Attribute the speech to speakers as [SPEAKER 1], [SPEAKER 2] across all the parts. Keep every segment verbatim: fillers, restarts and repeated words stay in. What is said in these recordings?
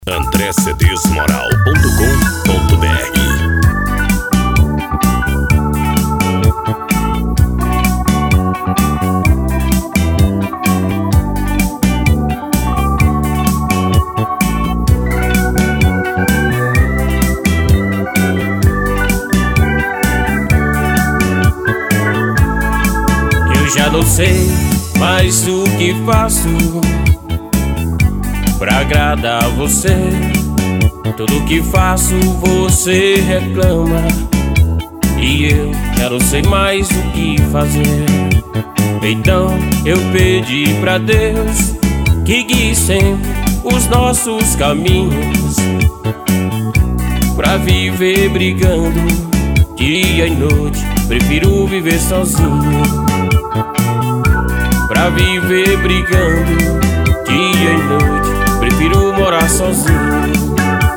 [SPEAKER 1] André C Ds Moral ponto com ponto br.
[SPEAKER 2] Eu já não sei mais o que faço pra agradar você. Tudo que faço você reclama, e eu já não sei mais o que fazer. Então eu pedi pra Deus que guie sempre os nossos caminhos, pra viver brigando dia e noite, prefiro viver sozinho. Pra viver brigando dia e noite, prefiro morar sozinho.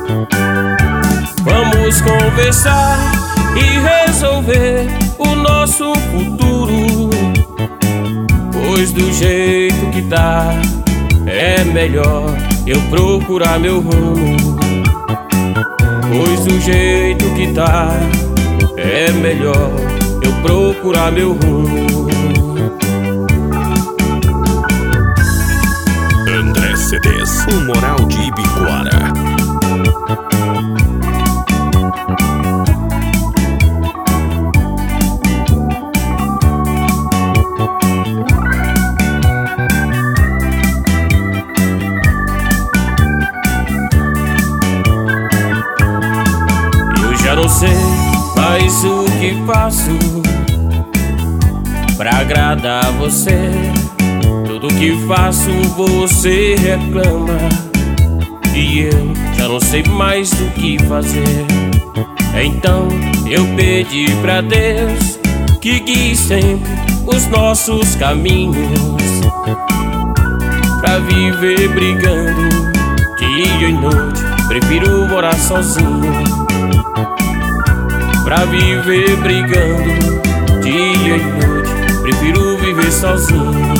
[SPEAKER 2] Vamos conversar e resolver o nosso futuro, pois do jeito que tá é melhor eu procurar meu rumo. Pois do jeito que tá é melhor eu procurar meu rumo.
[SPEAKER 1] André C Ds, o Moral de Ibicoara.
[SPEAKER 2] Eu já não sei mais o que faço pra agradar você. Tudo que faço você reclama, e eu já não sei mais o que fazer. Então eu pedi pra Deus que guie sempre os nossos caminhos, pra viver brigando dia e noite, prefiro morar sozinho. Pra viver brigando dia e noite, prefiro viver sozinho.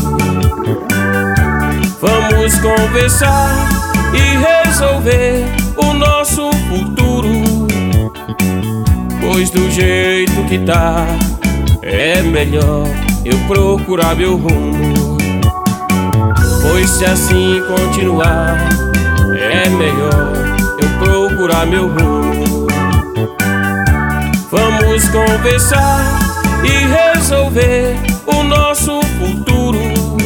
[SPEAKER 2] Vamos conversar e resolver o nosso futuro, pois do jeito que tá é melhor eu procurar meu rumo. Pois se assim continuar é melhor eu procurar meu rumo. Vamos conversar e resolver o nosso futuro,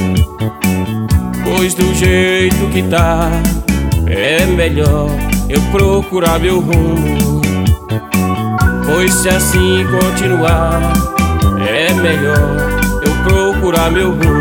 [SPEAKER 2] pois do jeito que tá é melhor eu procurar meu rumo. Pois se assim continuar é melhor eu procurar meu rumo.